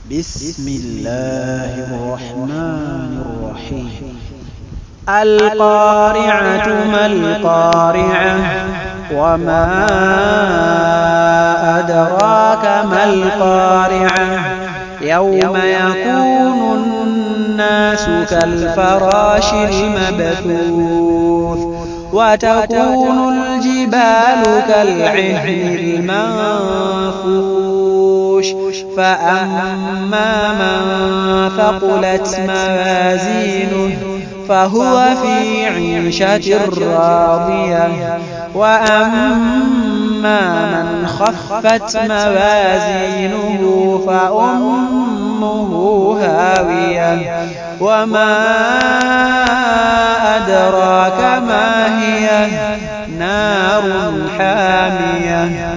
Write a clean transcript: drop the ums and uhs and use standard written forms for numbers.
بسم الله الرحمن الرحيم. القارعة ما القارعة وما أدراك ما القارعة يوم يكون الناس كالفراش المبثوث وتكون الجبال كالعهن المنفوش فأما من ثقلت موازينه فهو في عيشة راضية وأما من خفت موازينه فأمه هاوية وما أدراك ما هي نار حامية